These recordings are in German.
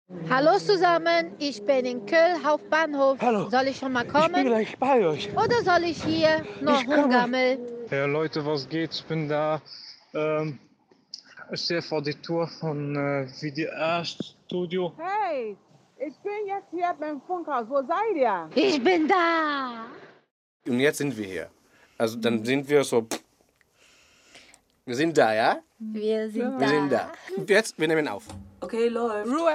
Hallo zusammen, ich bin in Köln, Hauptbahnhof. Hallo. Soll ich schon mal Ich bin kommen? gleich bei euch. Oder soll ich hier noch Ich komme. rumgammeln? Ja, Leute, was geht? Ich bin da. Ich stehe vor der Tür von WDR-Studio. Hey, ich bin jetzt hier beim Funkhaus. Wo seid ihr? Ich bin da! Und jetzt sind wir hier. Also dann sind wir so. Wir sind da, ja? Wir sind Wir sind da. Jetzt, wir nehmen auf. Okay, läuft. Ruhe.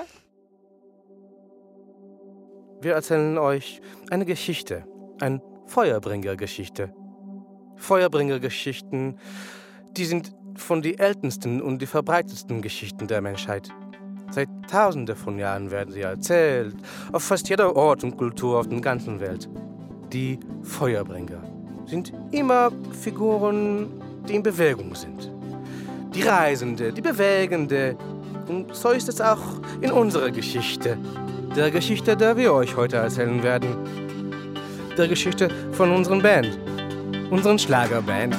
Wir erzählen euch eine Geschichte. Eine Feuerbringergeschichte. Feuerbringergeschichten, die sind von den ältesten und die verbreitetsten Geschichten der Menschheit. Seit Tausenden von Jahren werden sie erzählt, auf fast jeder Ort und Kultur auf der ganzen Welt. Die Feuerbringer sind immer Figuren, die in Bewegung sind. Die Reisende, die Bewegende. Und so ist es auch in unserer Geschichte. Der Geschichte, der wir euch heute erzählen werden. Der Geschichte von unserer Band. Unseren Schlagerband.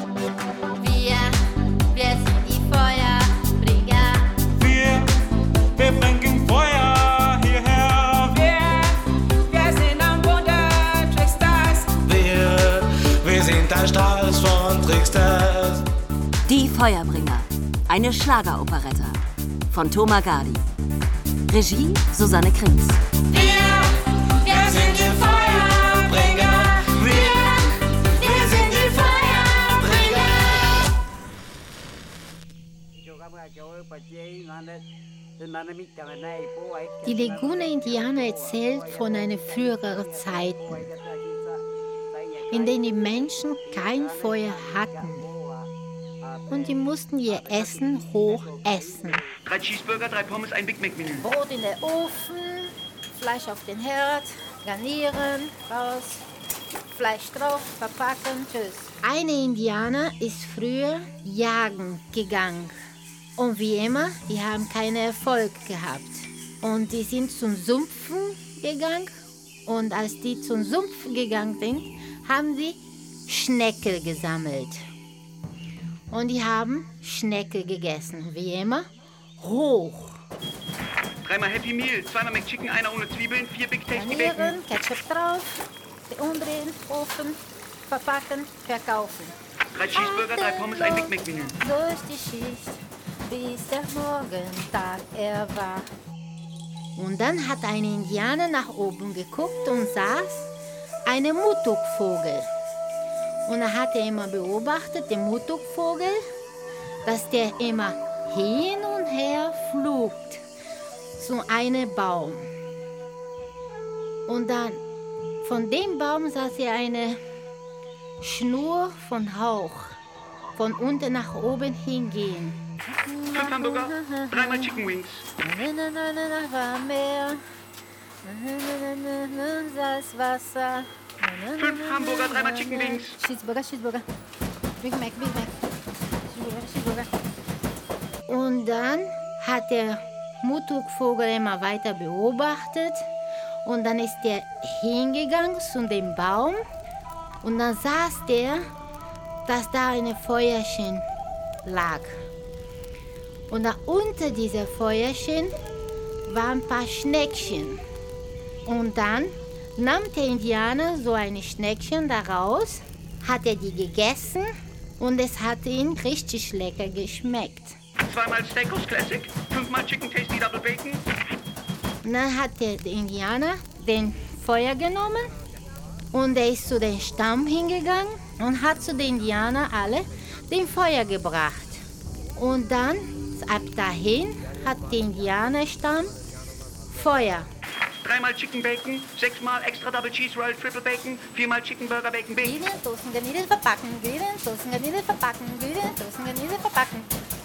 Wir sind die Feuerbringer. Wir bringen Feuer hierher. Wir sind am Wunder Trickstars. Wir sind ein Strauß von Tricksters. Die Feuerbringer. Eine Schlageroperette von Thomas Gardi. Regie Susanne Krings. Wir sind die Feuerbringer. Wir sind die Feuerbringer. Die Legune-Indianer erzählt von einer früheren Zeit, in denen die Menschen kein Feuer hatten. Und die mussten ihr Essen hoch essen. 3 Cheeseburger, 3 Pommes, ein Big Mac Menü. Brot in den Ofen, Fleisch auf den Herd, garnieren, raus, Fleisch drauf, verpacken, tschüss. Eine Indianer ist früher jagen gegangen. Und wie immer, die haben keinen Erfolg gehabt. Und die sind zum Sumpfen gegangen. Und als die zum Sumpf gegangen sind, haben sie Schneckel gesammelt. Und die haben Schneckel gegessen. Wie immer, hoch. 3-mal Happy Meal, 2-mal McChicken, 1 ohne Zwiebeln, 4 Big Tasty Bacon. Garnieren, Ketchup drauf, umdrehen, Ofen, verpacken, verkaufen. 3 Cheeseburger, 3 Pommes, ein Big Mac Menü. So ist die Schicht, bis der Morgentag er war. Und dann hat ein Indianer nach oben geguckt und saß einen Mutukvogel. Und er hat immer beobachtet, den Mutukvogel, dass der immer hin und her flugt zu einem Baum. Und dann von dem Baum sah sie eine Schnur von Hauch von unten nach oben hingehen. 5 Hamburger, 3-mal Chicken Wings. War Meer, Salzwasser. 5 Hamburger, 3-mal Chicken Wings. Cheeseburger. Big Mac. Cheeseburger. Und dann hat der Mutukvogel immer weiter beobachtet. Und dann ist er hingegangen zu dem Baum. Und dann saß der, dass da ein Feuerchen lag. Und da unter dieser Feuerchen waren ein paar Schneckchen. Und dann nahm der Indianer so ein Schneckchen daraus, hat er die gegessen und es hat ihm richtig lecker geschmeckt. 2-mal Steakhouse Classic, 5-mal Chicken Tasty Double Bacon. Und dann hat der Indianer den Feuer genommen und er ist zu dem Stamm hingegangen und hat zu den Indianern alle den Feuer gebracht. Und dann, ab dahin, hat der Indianerstamm Feuer. 3-mal Chicken Bacon, 6-mal extra Double Cheese Roll Triple Bacon, 4-mal Chicken Burger Bacon Bacon. Grillen, Soßen, Garnelen, verpacken. Grillen, Soßen, Garnelen, verpacken. Grillen, Soßen, Garnelen, verpacken.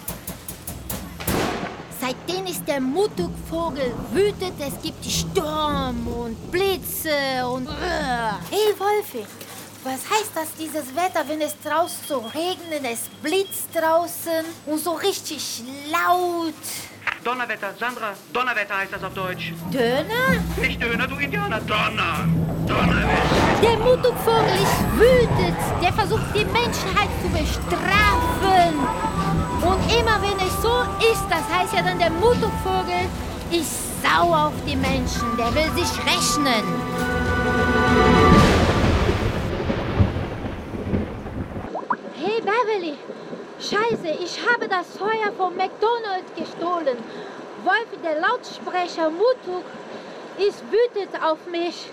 Seitdem ist der Mutukvogel wütend. Es gibt Sturm und Blitze und... Hey Wolfi, was heißt das, dieses Wetter, wenn es draußen so regnet, es blitzt draußen und so richtig laut? Donnerwetter, Sandra, Donnerwetter heißt das auf Deutsch. Döner? Nicht Döner, du Indianer, Donnerwetter. Der Mutukvogel ist wütend. Der versucht, die Menschheit zu bestrafen. Und immer wenn es so ist, das heißt ja dann, der Mutukvogel Ich sau auf die Menschen, der will sich rächen. Hey Beverly, Scheiße, ich habe das Feuer vom McDonald's gestohlen. Wolfi, der Lautsprecher Mutuk, ist wütend auf mich.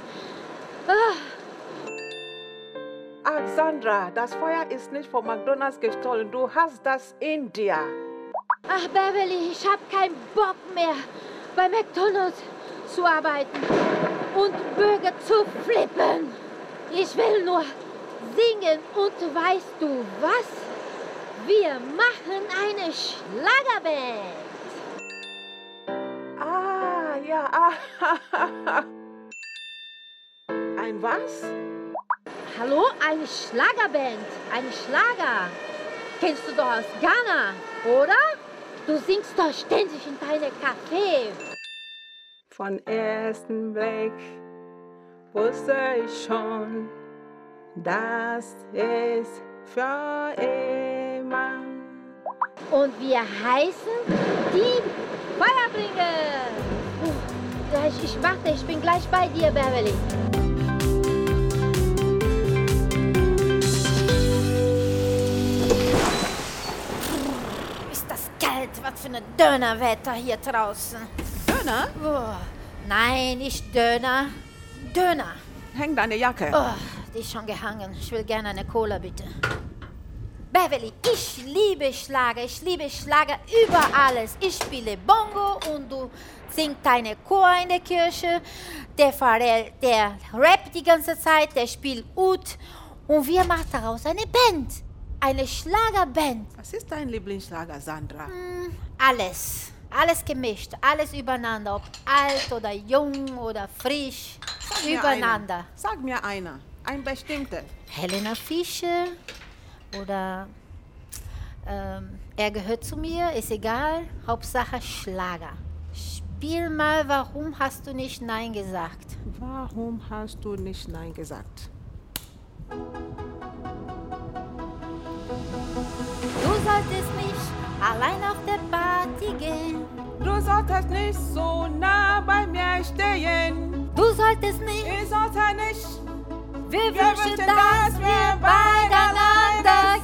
Ach, Sandra, das Feuer ist nicht von McDonald's gestohlen. Du hast das in dir. Ach, Beverly, ich hab keinen Bock mehr, bei McDonald's zu arbeiten und Burger zu flippen. Ich will nur singen und weißt du was? Wir machen eine Schlagerband. Ah, ja. Ein was? Hallo, eine Schlagerband, eine Schlager. Kennst du doch aus Ghana, oder? Du singst doch ständig in deinem Café. Von ersten Blick wusste ich schon, das ist für immer. Und wir heißen die Feuerbringer. Ich warte, ich bin gleich bei dir, Beverly. Ist das kalt? Was für ein Dönerwetter hier draußen. Döner? Oh, nein, nicht Döner. Döner. Häng deine Jacke. Oh, die ist schon gehangen. Ich will gerne eine Cola, bitte. Beverly, ich liebe Schlager über alles. Ich spiele Bongo und du singst deine Chor in der Kirche. Der Pharrell, der rappt die ganze Zeit, der spielt Ud. Und wir machen daraus eine Band. Eine Schlagerband. Was ist dein Lieblingsschlager, Sandra? Alles. Alles gemischt. Alles übereinander. Ob alt oder jung oder frisch. Übereinander. Sag mir einer. Ein bestimmter. Helena Fischer. Oder er gehört zu mir, ist egal, Hauptsache Schlager. Spiel mal, warum hast du nicht Nein gesagt? Warum hast du nicht Nein gesagt? Du solltest nicht allein auf der Party gehen. Du solltest nicht so nah bei mir stehen. Du solltest nicht. Ich sollte nicht. Wir wünschen, dass wir beieinander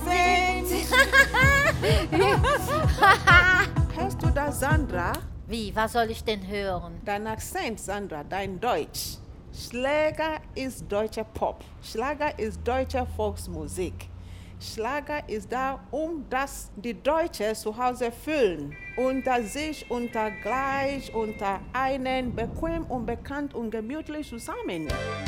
sind. Hörst du das, Sandra? Wie, was soll ich denn hören? Dein Akzent, Sandra, dein Deutsch. Schlager ist deutscher Pop. Schlager ist deutsche Volksmusik. Schlager ist da, dass die Deutschen zu Hause fühlen. Unter sich, unter gleich, unter einen, bequem und bekannt und gemütlich zusammen.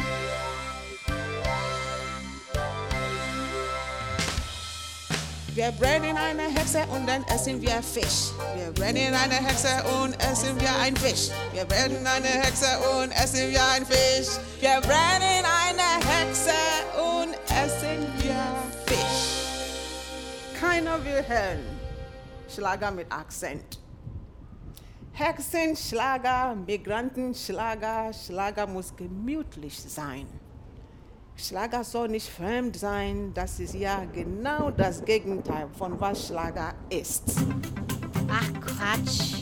Wir brennen eine Hexe und dann essen wir Fisch. Wir brennen eine Hexe und essen wir ein Fisch. Wir brennen eine Hexe und essen wir ein Fisch. Wir brennen eine Hexe und essen wir Fisch. Keiner will hören. Schlager mit Akzent. Hexenschlager, Migrantenschlager, Schlager muss gemütlich sein. Schlager soll nicht fremd sein, das ist ja genau das Gegenteil von was Schlager ist. Ach Quatsch.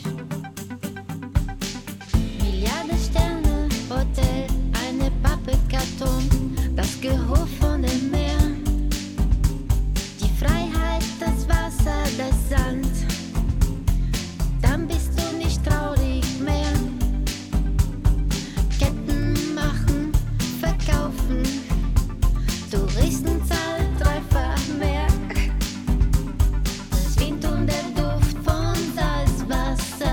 Milliarden Sterne, Hotel, eine Pappkarton, das Geruch von dem Meer, die Freiheit, das Wasser, das Sand. Dann bist du nicht traurig mehr. Ketten machen, verkaufen. Touristenzahl dreifach mehr. Das Wind und der Duft von Salzwasser.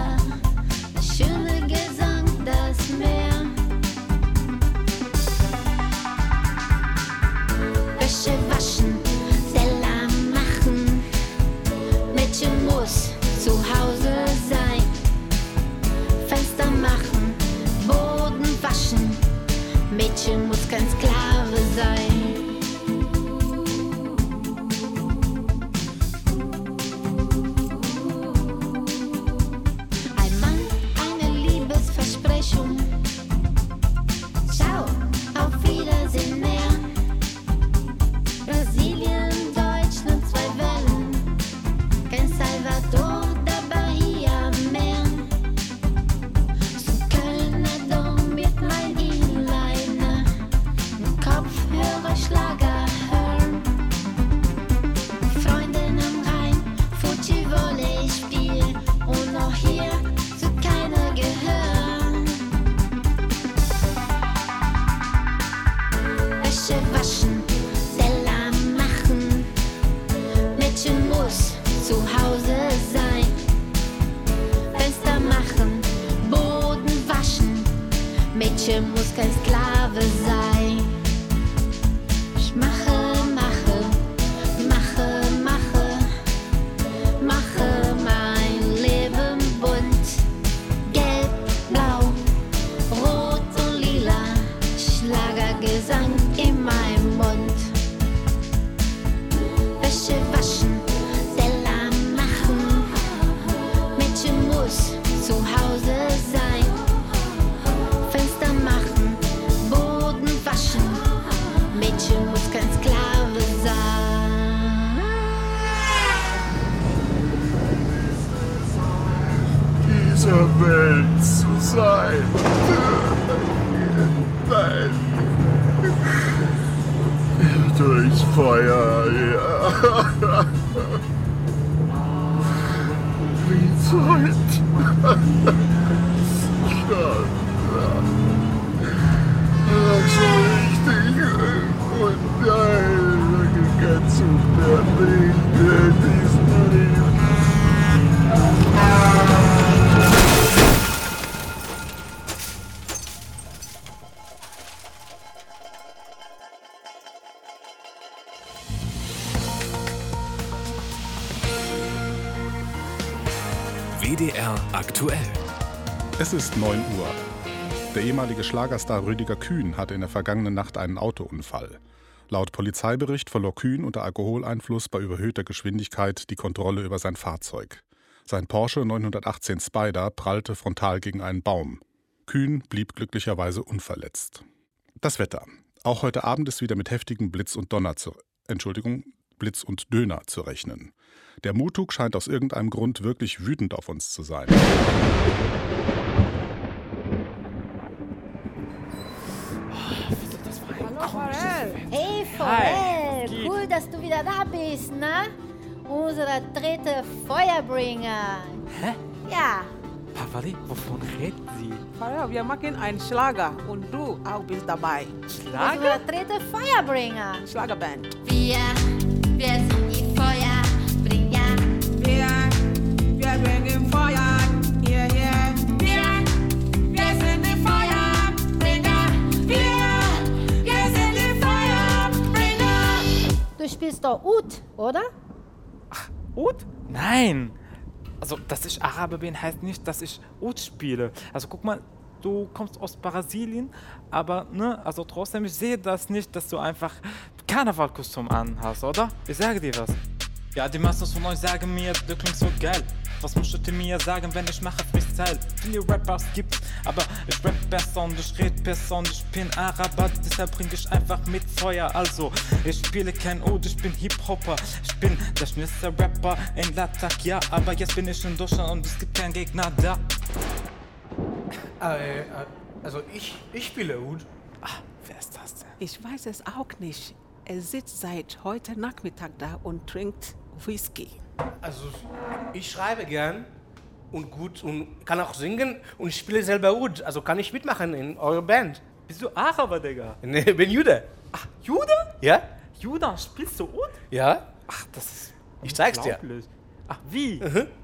Mädchen muss kein Sklave sein. Ich mache mein Leben bunt. Gelb, blau, rot und lila, Schlagergesang in meinem Mund. Wäsche waschen, Teller machen, Mädchen muss zu Hause sein. Fenster machen, Boden waschen, Mädchen muss kein Sklave sein. Dieser Welt zu sein. Nein. Durchs Feuer, ja. Wie Zeit. So richtig. Und nein, ganz unbedingt diesen Brief. WDR aktuell. Es ist 9 Uhr. Der ehemalige Schlagerstar Rüdiger Kühn hatte in der vergangenen Nacht einen Autounfall. Laut Polizeibericht verlor Kühn unter Alkoholeinfluss bei überhöhter Geschwindigkeit die Kontrolle über sein Fahrzeug. Sein Porsche 918 Spyder prallte frontal gegen einen Baum. Kühn blieb glücklicherweise unverletzt. Das Wetter. Auch heute Abend ist wieder mit heftigem Blitz und Döner zu rechnen. Der Mutuk scheint aus irgendeinem Grund wirklich wütend auf uns zu sein. Hey Forel, cool, dass du wieder da bist, ne? Unser dritter Feuerbringer. Hä? Ja. Pavali, wovon redet sie? Farel, wir machen einen Schlager und du auch bist dabei. Schlager? Unser dritter Feuerbringer. Schlagerband. Wir sind die Feuerbringer. Wir bringen Feuer. Yeah, yeah. Wir sind die Feuerbringer. Wir sind die Feuerbringer. Du spielst doch Ud, oder? Ach, Ud? Nein! Also, dass ich Araber bin, heißt nicht, dass ich Ud spiele. Also, guck mal, du kommst aus Brasilien, aber, ne, also trotzdem, ich sehe das nicht, dass du einfach Karnevalkostüm anhast, oder? Ich sage dir was. Ja, die meisten von euch sagen mir, du klingst so geil. Was musstet ihr mir sagen, wenn ich mache Freestyle? Viele Rappers gibt's, aber ich rap besser und ich red besser und ich bin Araber, deshalb bring ich einfach mit Feuer. Also, ich spiele kein Ud, ich bin Hip-Hopper. Ich bin der schnellste Rapper in Latak, ja, aber jetzt bin ich in Deutschland und es gibt keinen Gegner da. Also ich spiele Ud. Ach, wer ist das denn? Ich weiß es auch nicht. Er sitzt seit heute Nachmittag da und trinkt Whisky. Also ich schreibe gern und gut und kann auch singen und ich spiele selber Ud. Also kann ich mitmachen in eurer Band. Bist du Araber, Digga? Nee, ich bin Jude. Ach, Jude? Ja? Jude, spielst du Ud? Ja. Ach, das ist Ich zeig's dir. Ach, wie?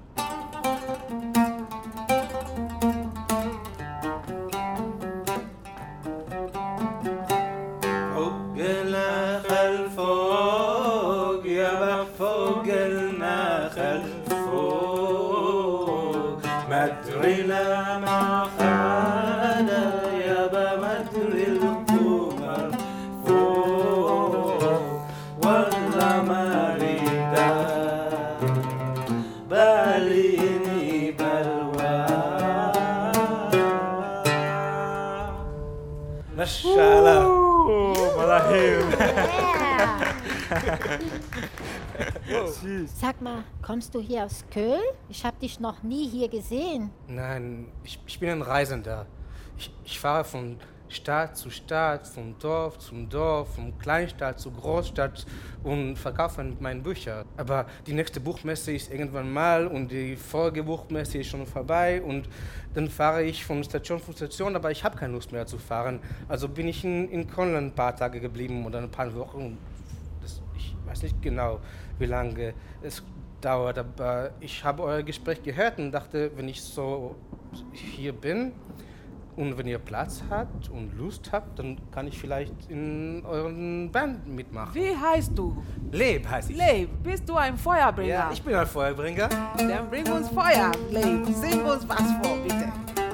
Sag mal, kommst du hier aus Köln? Ich habe dich noch nie hier gesehen. Nein, ich bin ein Reisender. Ich fahre von Stadt zu Stadt, von Dorf zum Dorf, von Kleinstadt zu Großstadt und verkaufe meine Bücher. Aber die nächste Buchmesse ist irgendwann mal und die vorige Buchmesse ist schon vorbei und dann fahre ich von Station zu Station, aber ich habe keine Lust mehr zu fahren. Also bin ich in Köln ein paar Tage geblieben oder ein paar Wochen. Ich weiß nicht genau, wie lange es dauert, aber ich habe euer Gespräch gehört und dachte, wenn ich so hier bin, Und wenn ihr Platz habt und Lust habt, dann kann ich vielleicht in euren Band mitmachen. Wie heißt du? Leb heißt ich. Leb, bist du ein Feuerbringer? Ja, ich bin ein Feuerbringer. Dann bring uns Feuer, Leb. Sing uns was vor, bitte.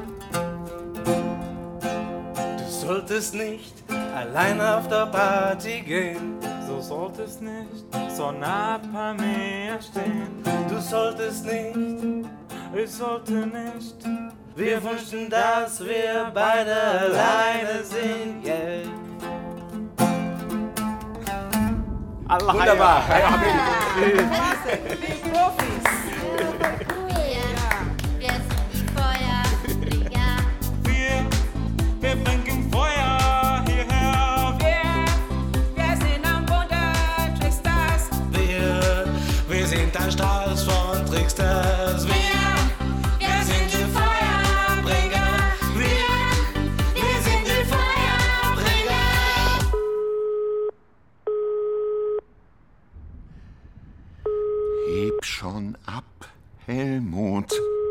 Du solltest nicht allein auf der Party gehen. Du solltest nicht so nah bei mir stehen. Du solltest nicht, Ich sollte nicht. wir wünschen, dass wir beide alleine sind. Yeah. Allah Wunderbar. Die Profis. Wir sind die Feuerbringer. Wir bringen Feuer hierher. Wir sind am Bunde Tricksters. Wir sind ein Strauß von Tricksters. Wir sind die Feuerbringer. Wir sind die Feuerbringer. Heb schon ab, Helmut.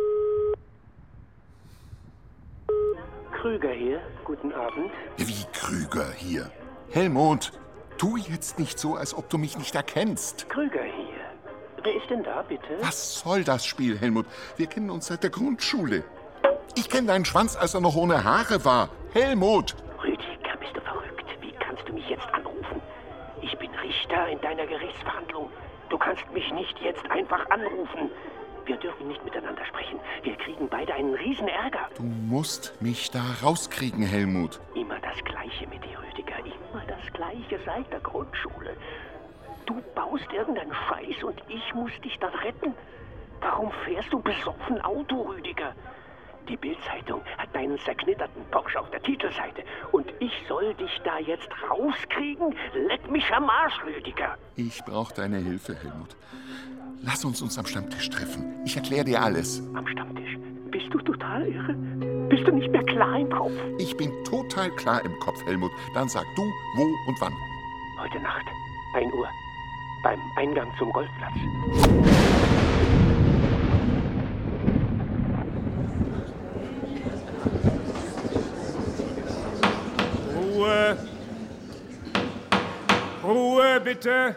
Krüger hier, guten Abend. Wie Krüger hier? Helmut, tu jetzt nicht so, als ob du mich nicht erkennst. Krüger hier. Wer ist denn da, bitte? Was soll das Spiel, Helmut? Wir kennen uns seit der Grundschule. Ich kenne deinen Schwanz, als er noch ohne Haare war. Helmut! Rüdiger, bist du verrückt? Wie kannst du mich jetzt anrufen? Ich bin Richter in deiner Gerichtsverhandlung. Du kannst mich nicht jetzt einfach anrufen. Wir dürfen nicht miteinander sprechen. Wir kriegen beide einen riesen Ärger. Du musst mich da rauskriegen, Helmut. Immer das Gleiche mit dir, Rüdiger. Immer das Gleiche seit der Grundschule. Du baust irgendeinen Scheiß und ich muss dich dann retten. Warum fährst du besoffen Auto, Rüdiger? Die Bild-Zeitung hat deinen zerknitterten Porsche auf der Titelseite. Und ich soll dich da jetzt rauskriegen? Leck mich am Arsch, Rüdiger. Ich brauche deine Hilfe, Helmut. Lass uns am Stammtisch treffen. Ich erkläre dir alles. Am Stammtisch? Bist du total irre? Bist du nicht mehr klar im Kopf? Ich bin total klar im Kopf, Helmut. Dann sag du, wo und wann. Heute Nacht, 1 Uhr, beim Eingang zum Golfplatz. Ruhe! Ruhe, bitte!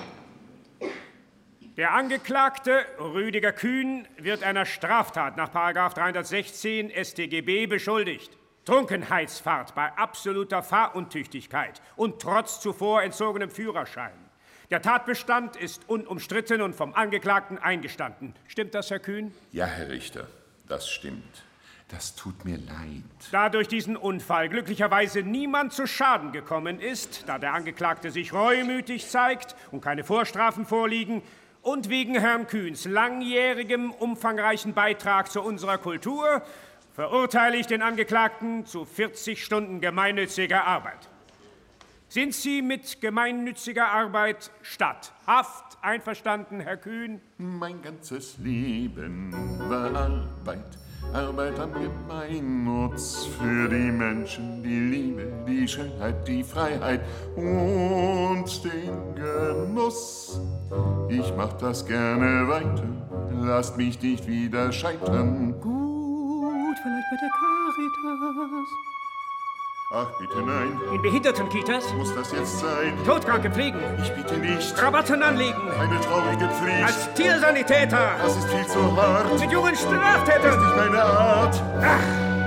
Der Angeklagte Rüdiger Kühn wird einer Straftat nach § 316 StGB beschuldigt. Trunkenheitsfahrt bei absoluter Fahruntüchtigkeit und trotz zuvor entzogenem Führerschein. Der Tatbestand ist unumstritten und vom Angeklagten eingestanden. Stimmt das, Herr Kühn? Ja, Herr Richter, das stimmt. Das tut mir leid. Da durch diesen Unfall glücklicherweise niemand zu Schaden gekommen ist, da der Angeklagte sich reumütig zeigt und keine Vorstrafen vorliegen, und wegen Herrn Kühns langjährigem, umfangreichen Beitrag zu unserer Kultur verurteile ich den Angeklagten zu 40 Stunden gemeinnütziger Arbeit. Sind Sie mit gemeinnütziger Arbeit statt Haft einverstanden, Herr Kühn? Mein ganzes Leben war Arbeit. Arbeit am Gemeinnutz für die Menschen, die Liebe, die Schönheit, die Freiheit und den Genuss. Ich mach das gerne weiter, lasst mich nicht wieder scheitern. Gut, vielleicht bei der Caritas. Ach, bitte nein. In Behindertenkitas? Muss das jetzt sein? Todkranke pflegen? Ich bitte nicht. Rabatten anlegen? Eine traurige Pflicht. Als Tiersanitäter? Das ist viel zu hart. Mit jungen Straftätern? Das ist nicht meine Art. Ach!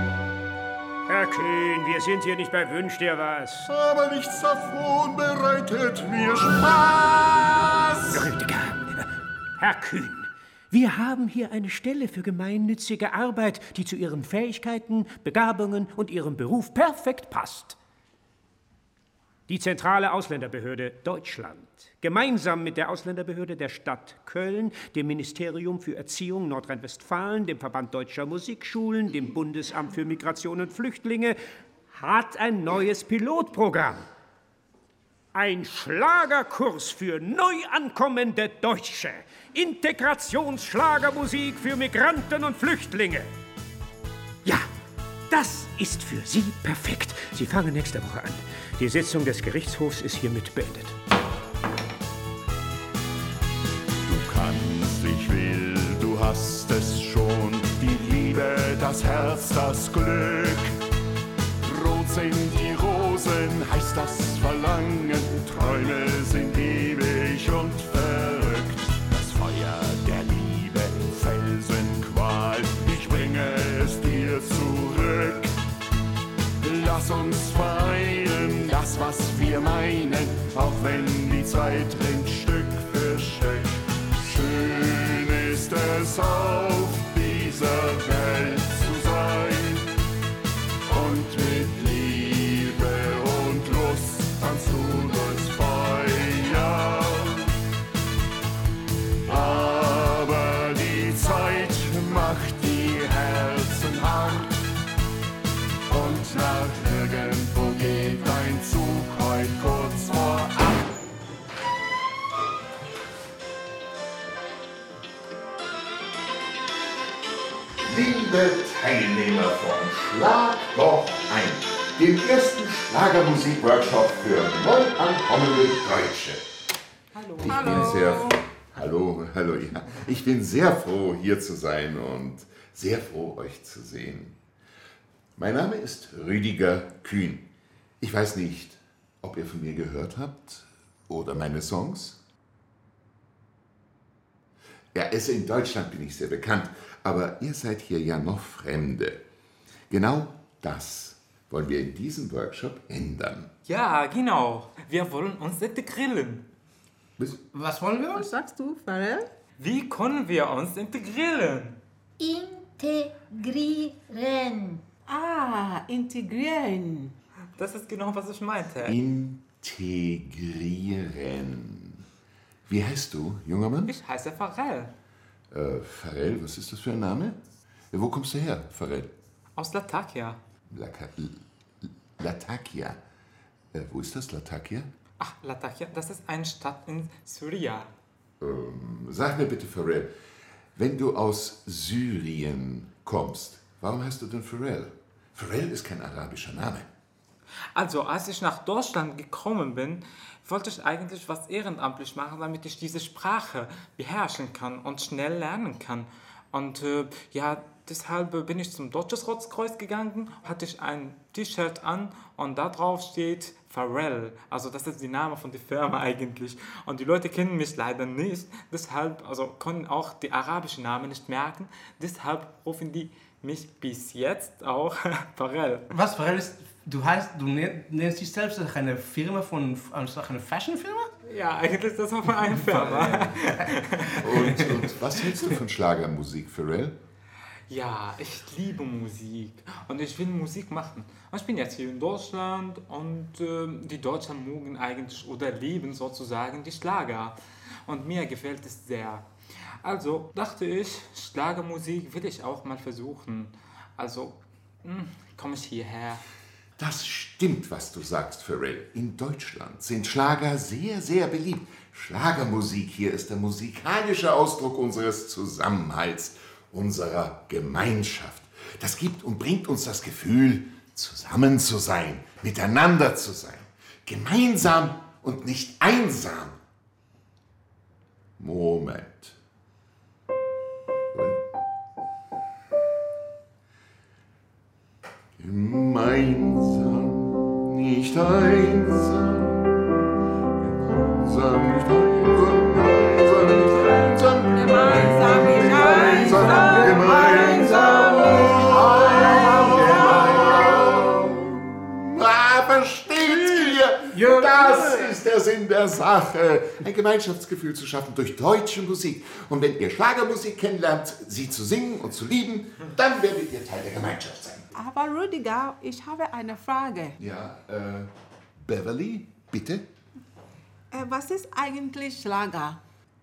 Herr Kühn, wir sind hier nicht bei Wünsch dir was. Aber nichts davon bereitet mir Spaß. Rüdiger, Herr Kühn, wir haben hier eine Stelle für gemeinnützige Arbeit, die zu Ihren Fähigkeiten, Begabungen und Ihrem Beruf perfekt passt. Die Zentrale Ausländerbehörde Deutschland, gemeinsam mit der Ausländerbehörde der Stadt Köln, dem Ministerium für Erziehung Nordrhein-Westfalen, dem Verband Deutscher Musikschulen, dem Bundesamt für Migration und Flüchtlinge, hat ein neues Pilotprogramm. Ein Schlagerkurs für neu ankommende Deutsche. Integrationsschlagermusik für Migranten und Flüchtlinge. Ja, das ist für Sie perfekt. Sie fangen nächste Woche an. Die Sitzung des Gerichtshofs ist hiermit beendet. Du kannst, ich will, du hast es schon. Die Liebe, das Herz, das Glück. Leben heißt das Verlangen, Träume sind ewig und verrückt. Das Feuer der Liebe, Felsenqual, ich bringe es dir zurück. Lass uns vereinen, das was wir meinen, auch wenn die Zeit rinnt Stück für Stück. Schön ist es auf dieser Welt zu sein und mit Liebe und Lust tanzt du durchs Feuer. Aber die Zeit macht die Herzen hart und nach irgendwo geht ein Zug heut kurz vor 8. Liebe Teilnehmer von Schlag doch ein, dem ersten Schlagermusik-Workshop für neu ankommende Deutsche. Hallo, ja. Ich bin sehr froh, hier zu sein und sehr froh, euch zu sehen. Mein Name ist Rüdiger Kühn. Ich weiß nicht, ob ihr von mir gehört habt oder meine Songs. Ja, in Deutschland bin ich sehr bekannt, aber ihr seid hier ja noch Fremde. Genau das wollen wir in diesem Workshop ändern. Ja, genau. Wir wollen uns integrieren. Was wollen wir? Was sagst du, Pharrell? Wie können wir uns integrieren? Integrieren. Ah, integrieren. Das ist genau, was ich meinte. Integrieren. Wie heißt du, junger Mann? Ich heiße Pharrell. Pharrell, was ist das für ein Name? Wo kommst du her, Pharrell? Aus Latakia. Latakia. Wo ist das, Latakia? Ach, Latakia, das ist eine Stadt in Syrien. Sag mir bitte, Pharrell, wenn du aus Syrien kommst, warum heißt du denn Pharrell? Pharrell ist kein arabischer Name. Also, als ich nach Deutschland gekommen bin, wollte ich eigentlich was ehrenamtlich machen, damit ich diese Sprache beherrschen kann und schnell lernen kann. Und deshalb bin ich zum Deutsches Rotkreuz gegangen, hatte ich ein T-Shirt an und da drauf steht Pharrell. Also das ist der Name von der Firma eigentlich. Und die Leute kennen mich leider nicht, deshalb können auch die arabischen Namen nicht merken. Deshalb rufen die mich bis jetzt auch Pharrell. Was, Pharrell ist... Du nennst dich selbst eine Firma eine Fashion-Firma? Ja, eigentlich ist das auch eine Firma. Und was hältst du von Schlagermusik, Pharrell? Ja, ich liebe Musik und ich will Musik machen. Ich bin jetzt hier in Deutschland und die Deutschen mögen eigentlich oder lieben sozusagen die Schlager. Und mir gefällt es sehr. Also dachte ich, Schlagermusik will ich auch mal versuchen. Also komme ich hierher. Das stimmt, was du sagst, Pharrell. In Deutschland sind Schlager sehr, sehr beliebt. Schlagermusik hier ist der musikalische Ausdruck unseres Zusammenhalts, unserer Gemeinschaft. Das gibt und bringt uns das Gefühl, zusammen zu sein, miteinander zu sein. Gemeinsam und nicht einsam. Moment. Gemeinsam, nicht einsam. Gemeinsam, nicht einsam. Gemeinsam, nicht einsam. Gemeinsam, nicht einsam. Versteht ihr? Das ist der Sinn der Sache. Ein Gemeinschaftsgefühl zu schaffen durch deutsche Musik. Und wenn ihr Schlagermusik kennenlernt, sie zu singen und zu lieben, dann werdet ihr Teil der Gemeinschaft sein. Aber Rüdiger, ich habe eine Frage. Ja, Beverly, bitte? Was ist eigentlich Schlager?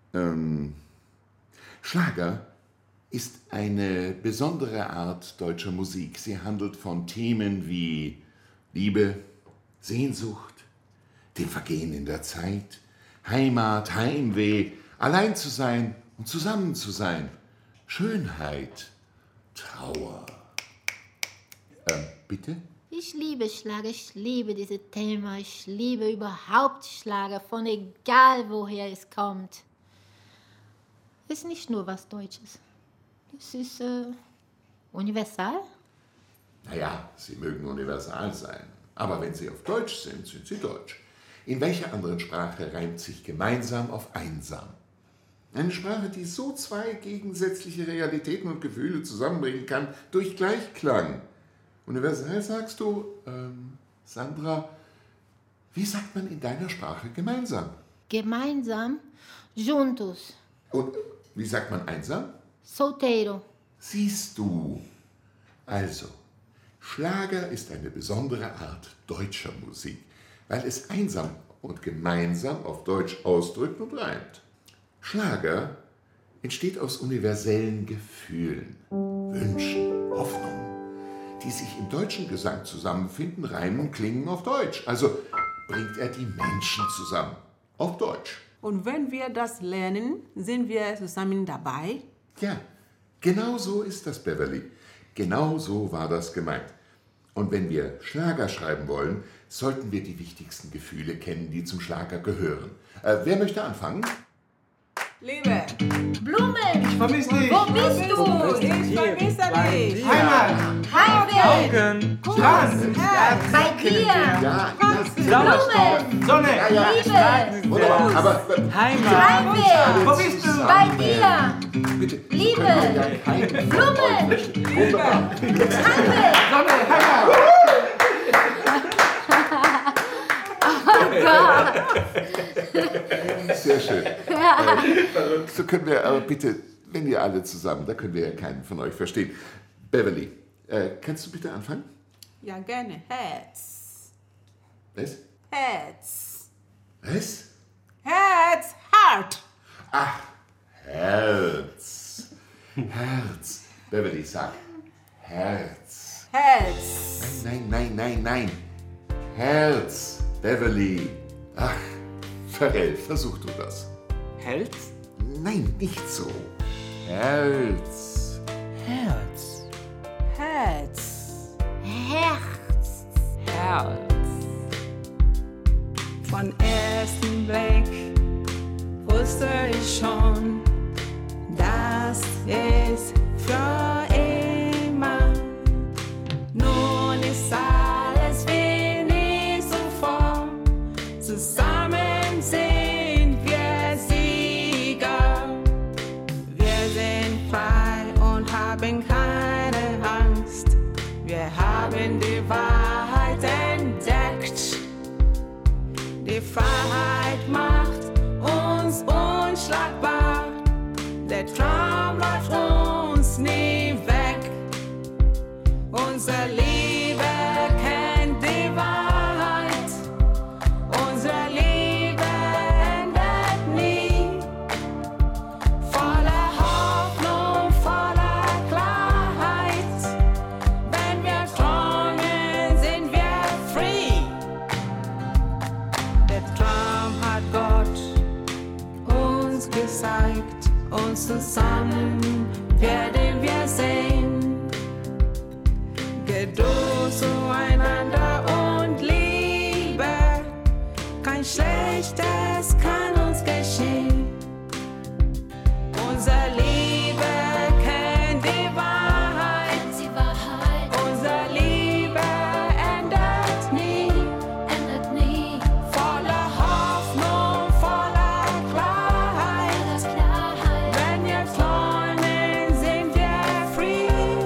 Schlager ist eine besondere Art deutscher Musik. Sie handelt von Themen wie Liebe, Sehnsucht, dem Vergehen in der Zeit, Heimat, Heimweh, allein zu sein und zusammen zu sein, Schönheit, Trauer. Bitte? Ich liebe Schlager, ich liebe dieses Thema, ich liebe überhaupt Schlager, von egal woher es kommt. Es ist nicht nur was Deutsches. Es ist universal. Naja, sie mögen universal sein, Aber wenn sie auf Deutsch sind, sind sie deutsch. In welcher anderen Sprache reimt sich gemeinsam auf einsam? Eine Sprache, die so zwei gegensätzliche Realitäten und Gefühle zusammenbringen kann, durch Gleichklang. Universal sagst du, Sandra, wie sagt man in deiner Sprache gemeinsam? Gemeinsam, juntos. Und wie sagt man einsam? Solteiro. Siehst du. Also, Schlager ist eine besondere Art deutscher Musik, weil es einsam und gemeinsam auf Deutsch ausdrückt und reimt. Schlager entsteht aus universellen Gefühlen, Wünschen, Hoffnungen, die sich im deutschen Gesang zusammenfinden, reimen und klingen auf Deutsch. Also bringt er die Menschen zusammen, auf Deutsch. Und wenn wir das lernen, sind wir zusammen dabei? Ja, genau so ist das, Beverly. Genau so war das gemeint. Und wenn wir Schlager schreiben wollen, sollten wir die wichtigsten Gefühle kennen, die zum Schlager gehören. Wer möchte anfangen? Liebe. Blumen. Ich vermisse dich. Wo bist du? Ich vermisse dich. Heimat. Heimweg. Augen. Strand. Bei dir. Ja, Blumen. Sonne. Liebe. Wunderbar. Aber Heimat. Wo bist du? Bei dir. Bitte. Liebe. Blumen. Wunderbar. Heimweg. Sonne. Heimat. Oh Gott. Sehr schön. So können wir aber bitte, wenn ihr alle zusammen, da können wir ja keinen von euch verstehen. Beverly, kannst du bitte anfangen? Ja, gerne. Herz. Was? Herz. Was? Herz. Heart. Ach, Herz. Herz. Beverly, sag Herz. Herz. Nein. Herz. Beverly. Ach, Pharrell, versuch du das. Herz? Nein, nicht so. Herz. Herz. Herz. Herz. Herz. Von ersten Blick wusste ich schon, das ist für immer. Nun ist alles wie nie zuvor. Zusammen sind wir Sieger. Wir sind frei und haben keine Angst. Wir haben die Wahrheit entdeckt. Die Freiheit macht uns unschlagbar. Der Traum läuft uns nie weg. Unsere Liebe kennt die Wahrheit. Unsere Liebe endet nie. Voller Hoffnung, voller Klarheit. Wenn wir träumen, sind wir free. Der Traum hat Gott uns gezeigt. Und zusammen werden wir sehen. Geduld zueinander und Liebe. Kein Schlechtes kann uns geschehen. Unsere Liebe kennt die Wahrheit. Unsere Liebe endet nie. Voller Hoffnung, voller Klarheit. Wenn wir träumen, sind wir free.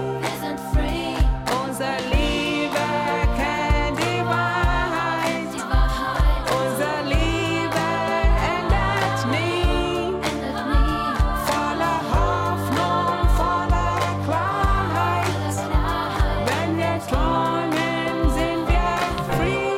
Unsere Liebe kennt die Wahrheit. Unsere Liebe endet nie. Voller Hoffnung, voller Klarheit. Wenn wir träumen, sind wir free.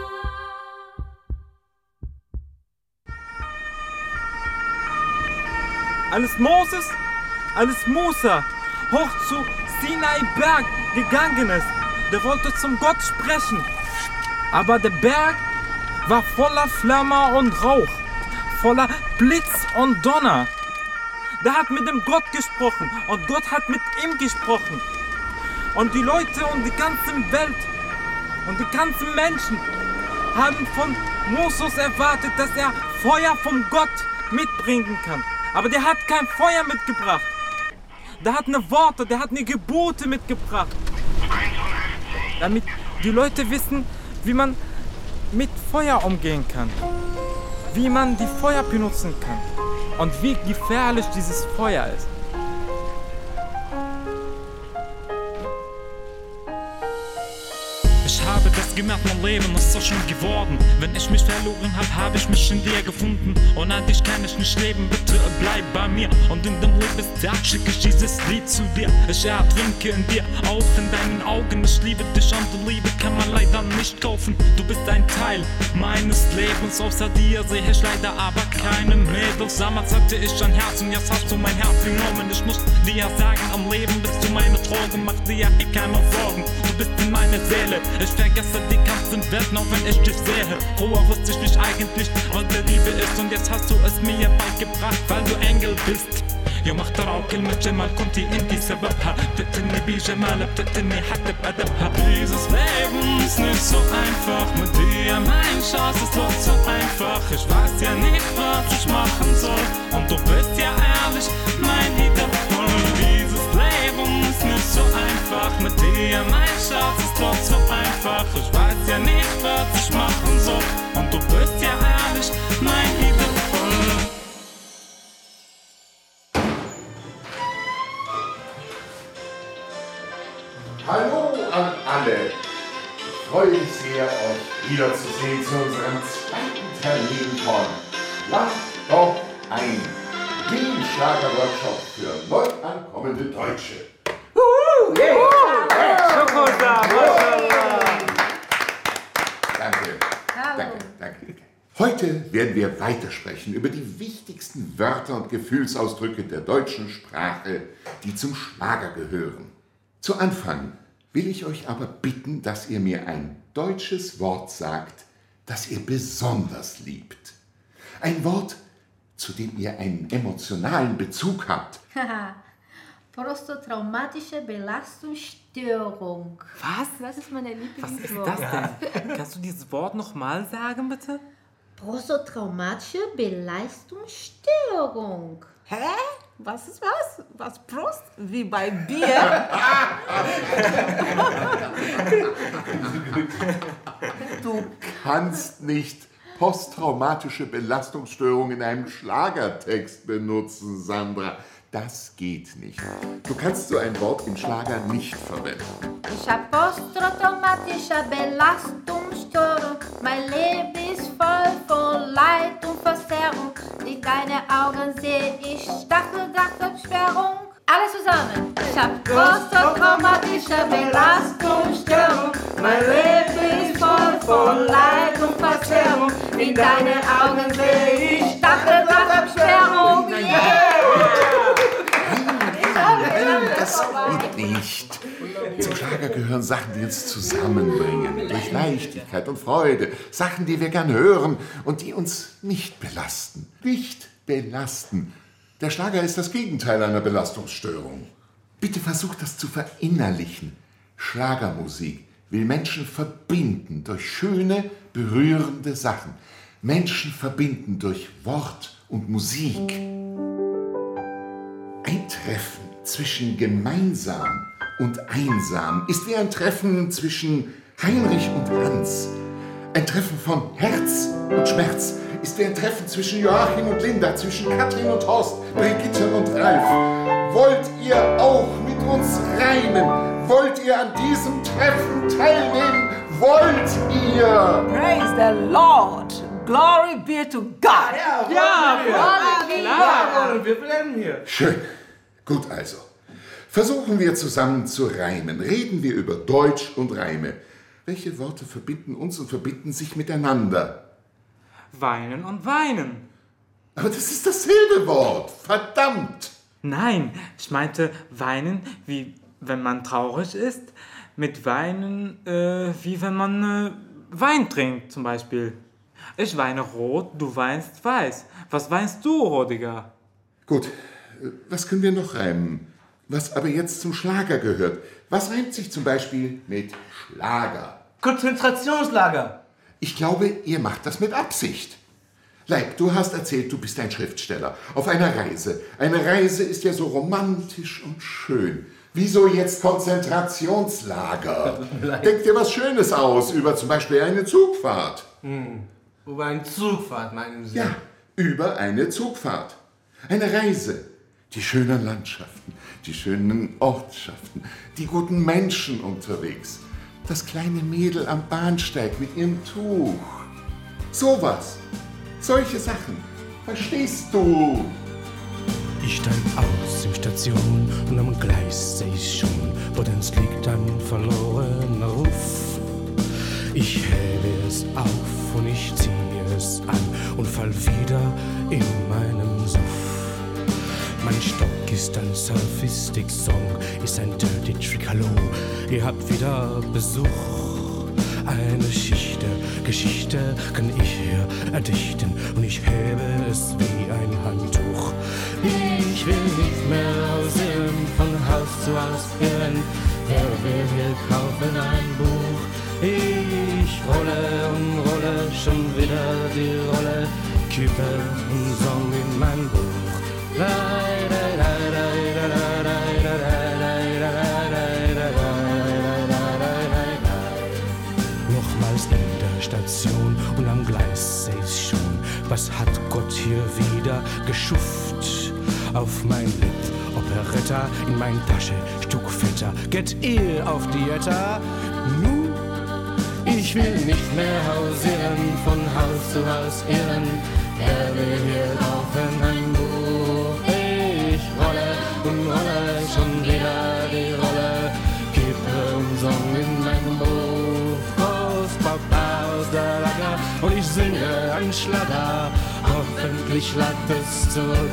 Als Moses, als Musa hoch zu Sinai-Berg gegangen ist, der wollte zum Gott sprechen. Aber der Berg war voller Flamme und Rauch, voller Blitz und Donner. Der hat mit dem Gott gesprochen und Gott hat mit ihm gesprochen. Und die Leute und die ganze Welt und die ganzen Menschen haben von Moses erwartet, dass er Feuer vom Gott mitbringen kann. Aber der hat kein Feuer mitgebracht. Der hat eine Worte, der hat eine Gebote mitgebracht. Damit die Leute wissen, wie man mit Feuer umgehen kann, wie man die Feuer benutzen kann und wie gefährlich dieses Feuer ist. Ich habe das gemerkt, mein Leben ist so schön geworden. Wenn ich mich verloren habe ich mich in dir gefunden. Und an dich kann ich nicht leben, bitte bleib bei mir. Und in dem Liebestag schicke ich dieses Lied zu dir. Ich ertrinke in dir, auch in deinen Augen. Ich liebe dich und die Liebe kann man leider nicht kaufen. Du bist ein Teil meines Lebens. Außer dir sehe ich leider aber keine Mädels. Damals hatte ich ein Herz und jetzt hast du mein Herz genommen. Ich muss dir sagen, am Leben bist du meine Droge. Mach dir keine Sorgen, du bist in meiner Seele. Ich vergesse die ganzen Welt, noch wenn ich dich sehe. Früher wusste ich nicht eigentlich, was der Liebe ist. Und jetzt hast du es mir beigebracht, weil du Engel bist. يوم اخترعوا كلمة جمال كنت انتي سببها بتتني بجمالها بتتني حتى بأدبها. Dieses Leben ist nicht so einfach mit dir, mein Schatz, es läuft so einfach. Ich weiß ja nicht, was ich machen soll und du bist ja ehrlich, mein Idol. Dieses Leben ist nicht so einfach mit dir, mein Schatz, es läuft so einfach. Ich weiß ja nicht, was ich machen soll und du bist ja ehrlich, mein Idol. Hallo an alle! Ich freue mich sehr, euch wiederzusehen zu unserem zweiten Termin von Schlag doch ein, dem Schlagerworkshop für neu ankommende Deutsche. Danke. Heute werden wir weitersprechen über die wichtigsten Wörter und Gefühlsausdrücke der deutschen Sprache, die zum Schlager gehören. Zu Anfang will ich euch aber bitten, dass ihr mir ein deutsches Wort sagt, das ihr besonders liebt. Ein Wort, zu dem ihr einen emotionalen Bezug habt. Posttraumatische Belastungsstörung. Was? Das ist meine Lieblingswort. Was ist das denn? Kannst du dieses Wort nochmal sagen, bitte? Posttraumatische Belastungsstörung. Hä? Was ist was? Was Prost? Wie bei Bier? Du kannst nicht posttraumatische Belastungsstörung in einem Schlagertext benutzen, Sandra. Das geht nicht. Du kannst so ein Wort im Schlager nicht verwenden. Ich hab posttraumatische Belastungsstörung. Mein Leben ist voll von Leid und Verzerrung. In deine Augen sehe ich Stacheldrahtversperrung. Alles zusammen. Ich hab posttraumatische Belastungsstörung. Mein Leben ist voll von Leid und Verzerrung. In deine Augen sehe ich Stacheldrahtversperrung. Das geht nicht. Zum Schlager gehören Sachen, die uns zusammenbringen, durch Leichtigkeit und Freude. Sachen, die wir gern hören und die uns nicht belasten. Nicht belasten. Der Schlager ist das Gegenteil einer Belastungsstörung. Bitte versucht das zu verinnerlichen. Schlagermusik will Menschen verbinden durch schöne, berührende Sachen. Menschen verbinden durch Wort und Musik. Ein Treffen zwischen gemeinsam und einsam ist wie ein Treffen zwischen Heinrich und Hans. Ein Treffen von Herz und Schmerz ist wie ein Treffen zwischen Joachim und Linda, zwischen Katrin und Horst, Brigitte und Ralf. Wollt ihr auch mit uns reimen? Wollt ihr an diesem Treffen teilnehmen? Wollt ihr? Praise the Lord! Glory be to God! Wir bleiben hier. Schön. Gut also. Versuchen wir zusammen zu reimen. Reden wir über Deutsch und Reime. Welche Worte verbinden uns und verbinden sich miteinander? Weinen und weinen. Aber das ist dasselbe Wort. Verdammt! Nein, ich meinte weinen, wie wenn man traurig ist, mit weinen, wie wenn man Wein trinkt zum Beispiel. Ich weine rot, du weinst weiß. Was weinst du, Rodiger? Gut, was können wir noch reimen? Was aber jetzt zum Schlager gehört. Was reimt sich zum Beispiel mit Schlager? Konzentrationslager. Ich glaube, ihr macht das mit Absicht. Leib, du hast erzählt, du bist ein Schriftsteller. Auf einer Reise. Eine Reise ist ja so romantisch und schön. Wieso jetzt Konzentrationslager? Denk dir was Schönes aus, über zum Beispiel eine Zugfahrt. Über eine Zugfahrt, meinen Sie? Ja, über eine Zugfahrt. Eine Reise. Die schönen Landschaften, die schönen Ortschaften, die guten Menschen unterwegs. Das kleine Mädel am Bahnsteig mit ihrem Tuch. Sowas. Solche Sachen. Verstehst du? Ich steig aus in Station und am Gleis seh ich schon, wo denn liegt ein verlorener Ruf. Ich hebe es auf und ich ziehe es an und fall wieder in meinem Suff. Mein Stock ist ein Surfistic-Song, ist ein Dirty Trick, hallo, ihr habt wieder Besuch. Eine Geschichte kann ich hier erdichten und ich hebe es wie ein Handtuch. Ich will nicht mehr aussehen, von Haus zu Haus gehen, wer will hier kaufen ein Buch? Ich rolle und rolle schon wieder die Rolle, kippe einen Song in mein Buch. Nochmals in der Station und am Gleis seh ich schon, was hat Gott hier wieder geschufft? Auf mein Lipp, Operetta, in mein Tasche, Stuckfetter, get ill auf Dieta. Nun, ich will nicht mehr hausieren, von Haus zu Haus irren, wer will hier kaufen ein Buch? Ich rolle und rolle schon wieder die Rolle, kippe und Song in meinem Buch. Prost, Papa aus der Lager und ich singe ein Schlager, hoffentlich schlagt es zurück.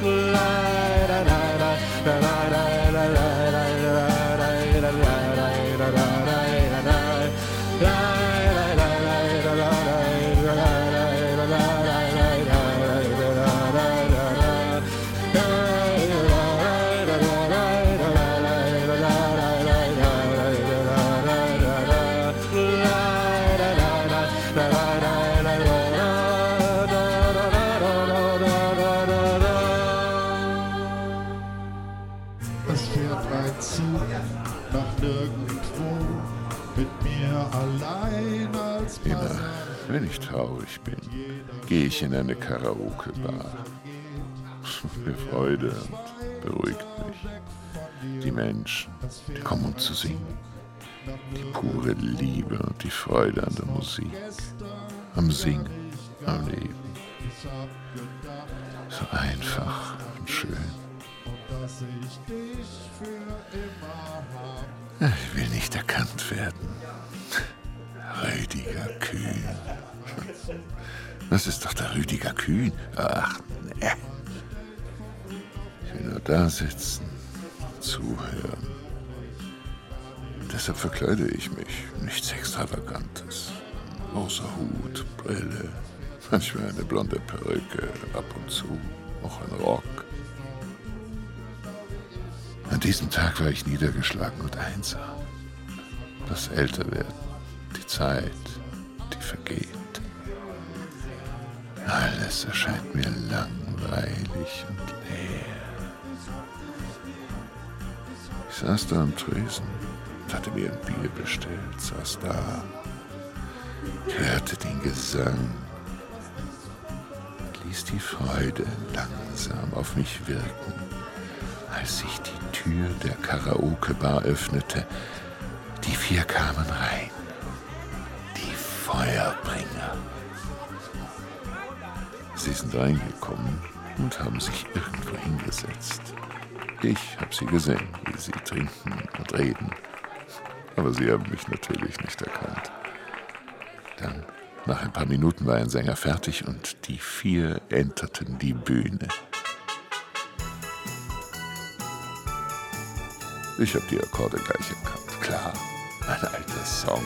Wenn ich traurig bin, gehe ich in eine Karaoke-Bar. Für Freude und beruhigt mich. Die Menschen, die kommen, um zu singen. Die pure Liebe und die Freude an der Musik. Am Singen, am Leben. So einfach und schön. Ich will nicht erkannt werden. Rüdiger Kühn. Das ist doch der Rüdiger Kühn. Ach, ne. Ich will nur da sitzen, zuhören. Deshalb verkleide ich mich. Nichts Extravagantes. Rosa Hut, Brille, manchmal eine blonde Perücke, ab und zu auch ein Rock. An diesem Tag war ich niedergeschlagen und einsam. Das Älterwerden, die Zeit, die vergeht. Alles erscheint mir langweilig und leer. Ich saß da am Tresen und hatte mir ein Bier bestellt, saß da, hörte den Gesang und ließ die Freude langsam auf mich wirken, als sich die Tür der Karaoke-Bar öffnete. Die 4 kamen rein, die Feuerbringer. Sie sind reingekommen und haben sich irgendwo hingesetzt. Ich habe sie gesehen, wie sie trinken und reden. Aber sie haben mich natürlich nicht erkannt. Dann, nach ein paar Minuten, war ein Sänger fertig und die 4 enterten die Bühne. Ich habe die Akkorde gleich erkannt. Klar, ein alter Song.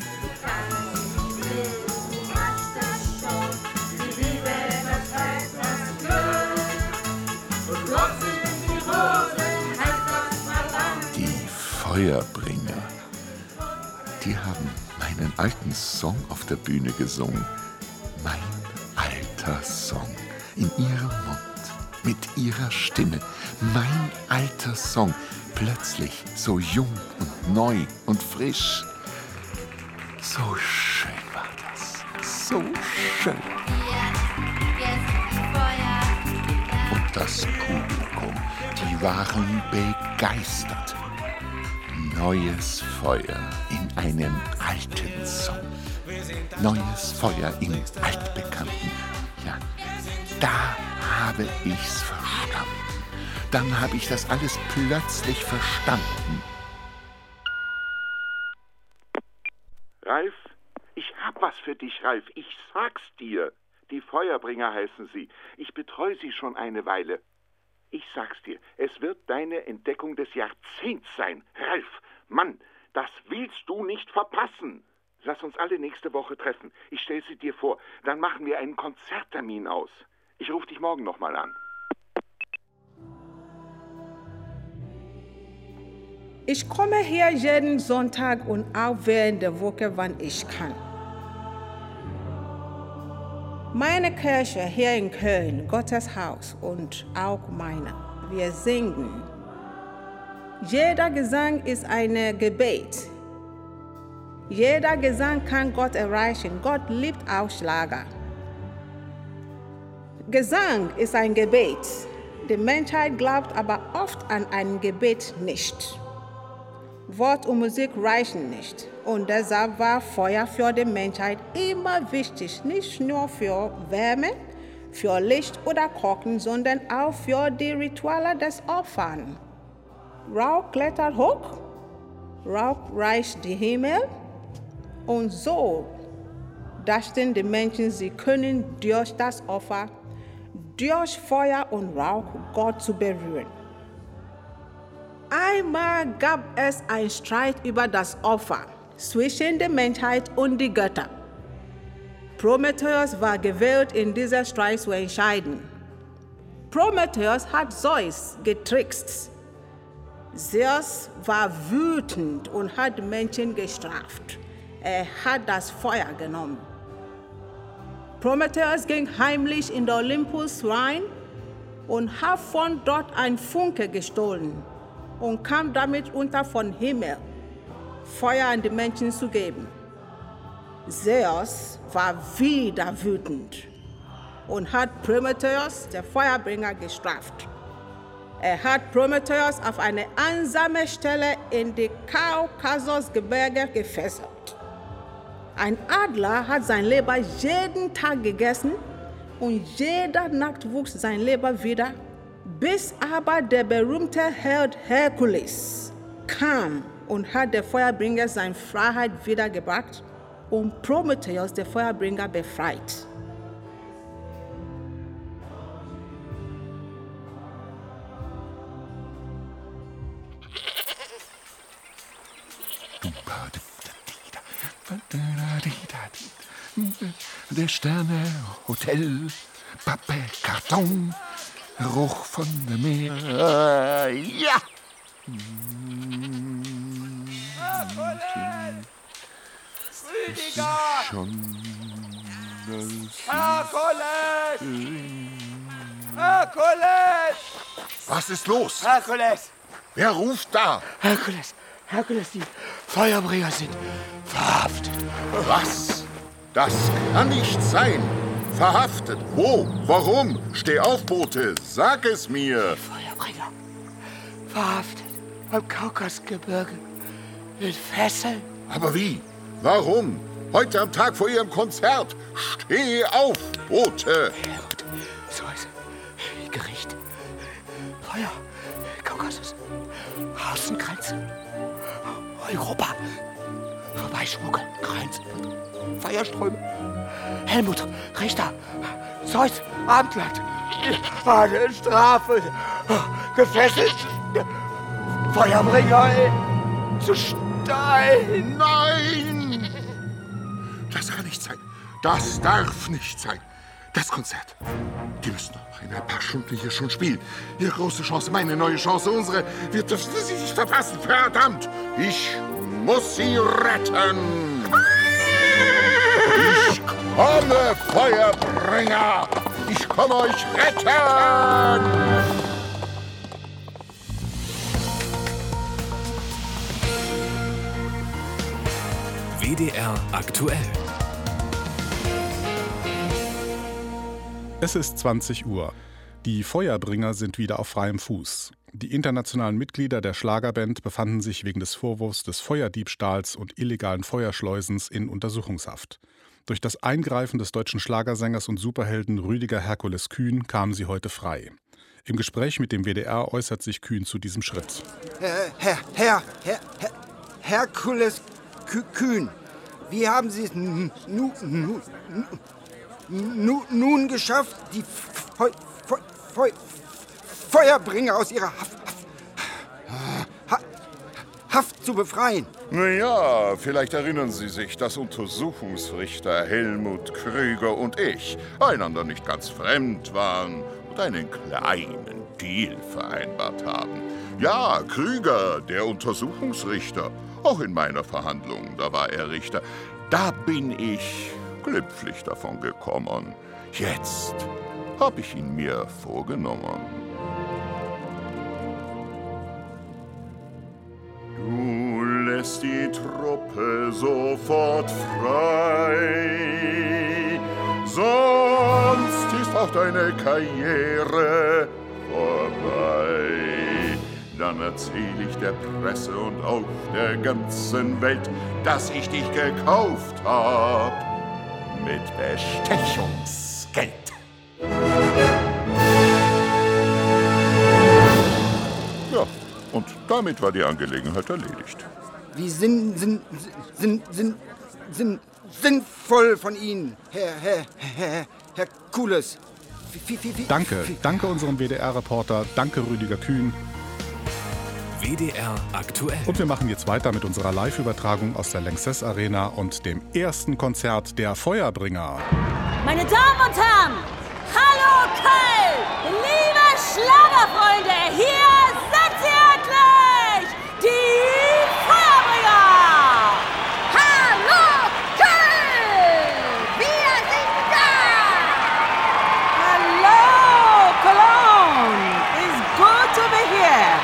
Die Feuerbringer, die haben meinen alten Song auf der Bühne gesungen. Mein alter Song. In ihrem Mund, mit ihrer Stimme. Mein alter Song. plötzlich so jung und neu und frisch. So schön war das, so schön. Und das Publikum, die waren begeistert. Neues Feuer in einem alten Song. Neues Feuer in altbekannten. Ja, da habe ich's verstanden. Dann habe ich das alles plötzlich verstanden. Ralf, ich hab was für dich, Ralf. Ich sag's dir. Die Feuerbringer heißen sie. Ich betreue sie schon eine Weile. Ich sag's dir, es wird deine Entdeckung des Jahrzehnts sein. Ralf, Mann, das willst du nicht verpassen. Lass uns alle nächste Woche treffen. Ich stell sie dir vor. Dann machen wir einen Konzerttermin aus. Ich rufe dich morgen nochmal an. Ich komme hier jeden Sonntag und auch während der Woche, wann ich kann. Meine Kirche hier in Köln, Gottes Haus und auch meine, wir singen. Jeder Gesang ist ein Gebet. Jeder Gesang kann Gott erreichen. Gott liebt auch Schlager. Gesang ist ein Gebet. Die Menschheit glaubt aber oft an ein Gebet nicht. Wort und Musik reichen nicht. Und deshalb war Feuer für die Menschheit immer wichtig. Nicht nur für Wärme, für Licht oder Kochen, sondern auch für die Rituale des Opfers. Rauch klettert hoch, Rauch reicht den Himmel. Und so dachten die Menschen, sie können durch das Opfer, durch Feuer und Rauch Gott zu berühren. Einmal gab es einen Streit über das Opfer zwischen der Menschheit und den Göttern. Prometheus war gewählt, in dieser Streit zu entscheiden. Prometheus hat Zeus getrickst. Zeus war wütend und hat Menschen gestraft. Er hat das Feuer genommen. Prometheus ging heimlich in den Olympus rein und hat von dort einen Funke gestohlen und kam damit unter vom Himmel, Feuer an die Menschen zu geben. Zeus war wieder wütend und hat Prometheus, der Feuerbringer, gestraft. Er hat Prometheus auf eine einsame Stelle in die Kaukasusgebirge gefesselt. Ein Adler hat sein Leber jeden Tag gegessen und jede Nacht wuchs sein Leber wieder, bis aber der berühmte Held Herkules kam und hat der Feuerbringer seine Freiheit wiedergebracht und Prometheus, der Feuerbringer, befreit. Der Sterne, Hotel, Pappe, Karton, Geruch von dem Meer. Ja! Rüdiger! Schon Herkules! Herkules! Was ist los? Herkules! Wer ruft da? Herkules, die Feuerbringer sind verhaftet. Was? Das kann nicht sein. Verhaftet? Wo? Warum? Steh auf, Bote. Sag es mir. Feuerbringer. Verhaftet. Am Kaukasusgebirge. Mit Fesseln. Aber wie? Warum? Heute am Tag vor Ihrem Konzert. Steh auf, Bote. So ist es. Gericht. Feuer. Kaukasus. Außengrenze. Europa. Vorbeischmuggeln. Grenzen. Feuerströme. Helmut. Richter. Zeus. Abendland. Eine Strafe. Gefesselt. Feuerbringer. Zu Stein. Nein! Das kann nicht sein. Das darf nicht sein. Das Konzert. Die müssen noch in ein paar Stunden hier schon spielen. Ihre große Chance, meine neue Chance, unsere. Wir dürfen sie nicht verpassen. Verdammt! Ich muss sie retten. Ich komme, Feuerbringer. Ich komme euch retten. WDR aktuell. Es ist 20 Uhr. Die Feuerbringer sind wieder auf freiem Fuß. Die internationalen Mitglieder der Schlagerband befanden sich wegen des Vorwurfs des Feuerdiebstahls und illegalen Feuerschleusens in Untersuchungshaft. Durch das Eingreifen des deutschen Schlagersängers und Superhelden Rüdiger Herkules Kühn kamen sie heute frei. Im Gespräch mit dem WDR äußert sich Kühn zu diesem Schritt. Herkules Kühn, wie haben Sie es nun geschafft, die Feuerbringer aus ihrer Haft zu befreien? Naja, vielleicht erinnern Sie sich, dass Untersuchungsrichter Helmut Krüger und ich einander nicht ganz fremd waren und einen kleinen Deal vereinbart haben. Ja, Krüger, der Untersuchungsrichter, auch in meiner Verhandlung, da war er Richter. Da bin ich glimpflich davon gekommen. Jetzt hab ich ihn mir vorgenommen. Du lässt die Truppe sofort frei, sonst ist auch deine Karriere vorbei. Dann erzähl ich der Presse und auf der ganzen Welt, dass ich dich gekauft hab mit Bestechungsgeld. Ja, und damit war die Angelegenheit erledigt. Wie sinnvoll von Ihnen, Herr Kules. Danke unserem WDR-Reporter, danke Rüdiger Kühn. WDR aktuell. Und wir machen jetzt weiter mit unserer Live-Übertragung aus der Lanxess Arena und dem ersten Konzert der Feuerbringer. Meine Damen und Herren, hallo Köln! Liebe Schlagerfreunde, hier sind sie endlich! Die Feuerbringer! Hallo Köln! Wir sind da! Hello, Cologne! It's good to be here.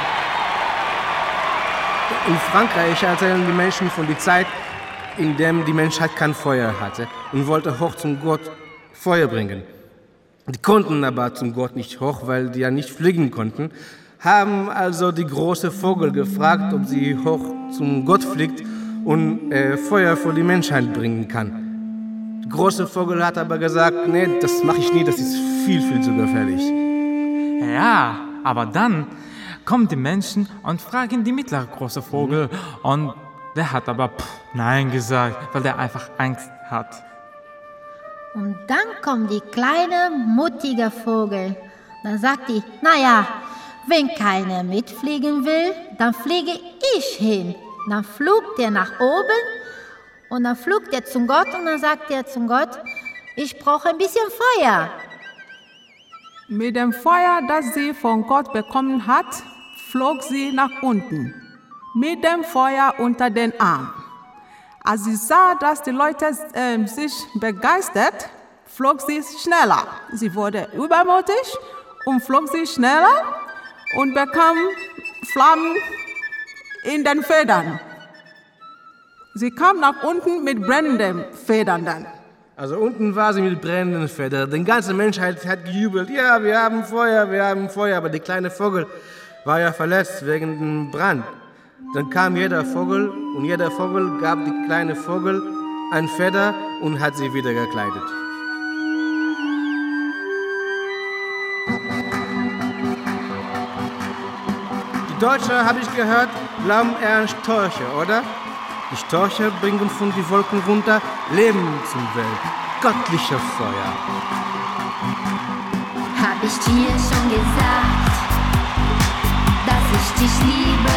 In Frankreich erzählen die Menschen von der Zeit, in der die Menschheit kein Feuer hatte und wollte hoch zum Gott Feuer bringen. Die konnten aber zum Gott nicht hoch, weil die ja nicht fliegen konnten, haben also die große Vogel gefragt, ob sie hoch zum Gott fliegt und Feuer für die Menschheit bringen kann. Die große Vogel hat aber gesagt, nee, das mache ich nie, das ist viel, viel zu gefährlich. Ja, aber dann kommen die Menschen und fragen die mittlere große Vogel. Und der hat aber nein gesagt, weil der einfach Angst hat. Und dann kommt die kleine, mutige Vogel. Dann sagt die, naja, wenn keiner mitfliegen will, dann fliege ich hin. Dann flugt er nach oben und dann flugt er zum Gott und dann sagt er zum Gott, ich brauche ein bisschen Feuer. Mit dem Feuer, das sie von Gott bekommen hat, flog sie nach unten, mit dem Feuer unter den Arm. Als sie sah, dass die Leute sich begeistert, flog sie schneller. Sie wurde übermutig und flog sie schneller und bekam Flammen in den Federn. Sie kam nach unten mit brennenden Federn dann. Also unten war sie mit brennenden Federn. Die ganze Menschheit hat gejubelt. Ja, wir haben Feuer, aber die kleine Vogel war ja verletzt wegen dem Brand. Dann kam jeder Vogel und jeder Vogel gab die kleine Vogel ein Feder und hat sie wieder gekleidet. Die Deutschen, habe ich gehört, glauben eher an Störche, oder? Die Störche bringen von den Wolken runter Leben zum Welt, göttlicher Feuer. Hab ich dir schon gesagt, dass ich dich liebe?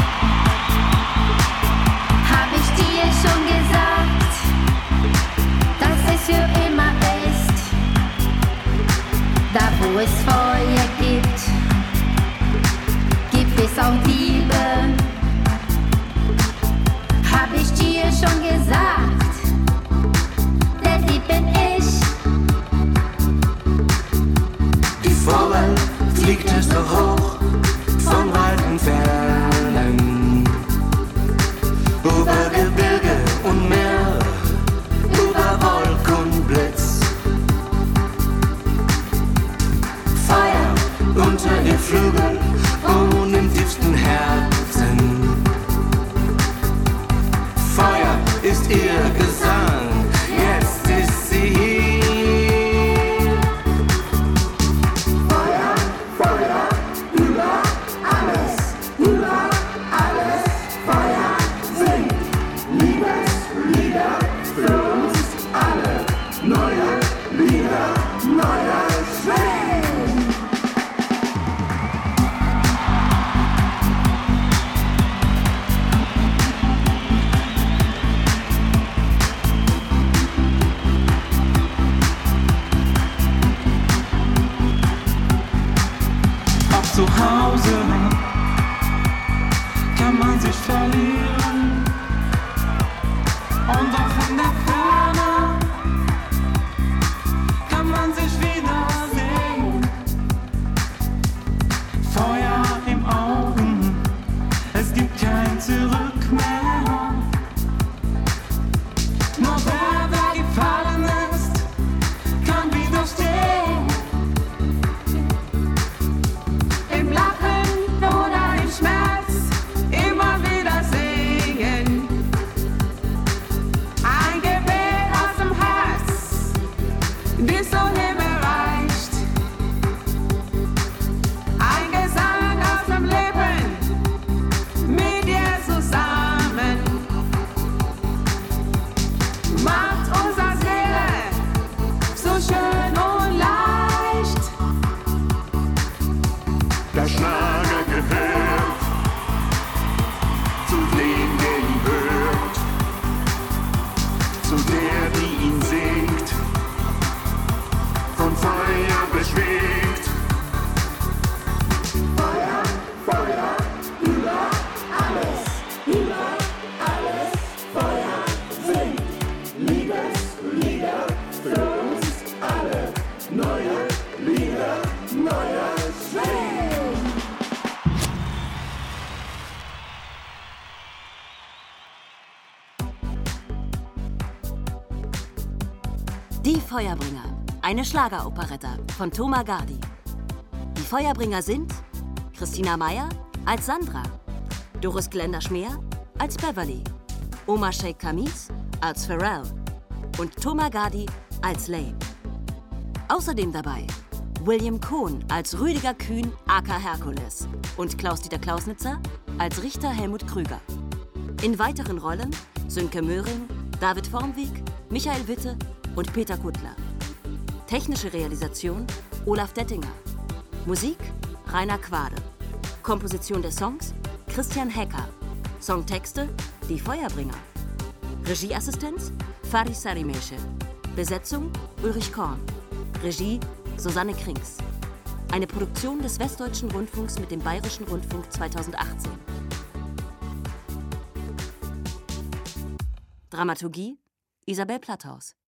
Hab ich dir schon gesagt, dass es für immer ist? Da wo es Feuer gibt, gibt es auch Liebe. Hab ich dir schon gesagt, der Lieb bin ich. Die Vogel fliegt es so hoch von weiten Fernen, über Gebirge und Meer Hause kann man sich verlieren und auch in der Ferne kann man sich wiedersehen. Feuer im Augen, es gibt kein Zurück mehr. Nur wer gefallen ist, kann widerstehen. Im Lachen oder im Schmerz immer wieder singen. Ein Gebet aus dem Herz, bis zum Himmel reicht. Ein Gesang aus dem Leben, mit dir zusammen. Macht unsere Seele so schön und leicht. Der Schlager gehört zu dem, der ihn hört, zu der, die ihn singt, von Feuer beschwingt. Feuer, Feuer, über alles, Feuer singt. Liebeslieder für uns alle, neue Lieder, neuer Schwing. Die Feuerbringer, eine Schlageroperetta von Thomas Gardi. Die Feuerbringer sind Christina Meyer als Sandra, Doris Glender-Schmeer als Beverly, Omar Sheikh Kamis als Pharrell und Thomas Gardi als Lane. Außerdem dabei William Kohn als Rüdiger Kühn aka Herkules und Klaus-Dieter Klausnitzer als Richter Helmut Krüger. In weiteren Rollen Sönke Möhring, David Vormweg, Michael Witte und Peter Kuttler. Technische Realisation Olaf Dettinger. Musik Rainer Quade. Komposition der Songs Christian Hecker. Songtexte Die Feuerbringer. Regieassistenz Faris Sarimesche. Besetzung Ulrich Korn. Regie Susanne Krings. Eine Produktion des Westdeutschen Rundfunks mit dem Bayerischen Rundfunk 2018. Dramaturgie Isabel Platthaus.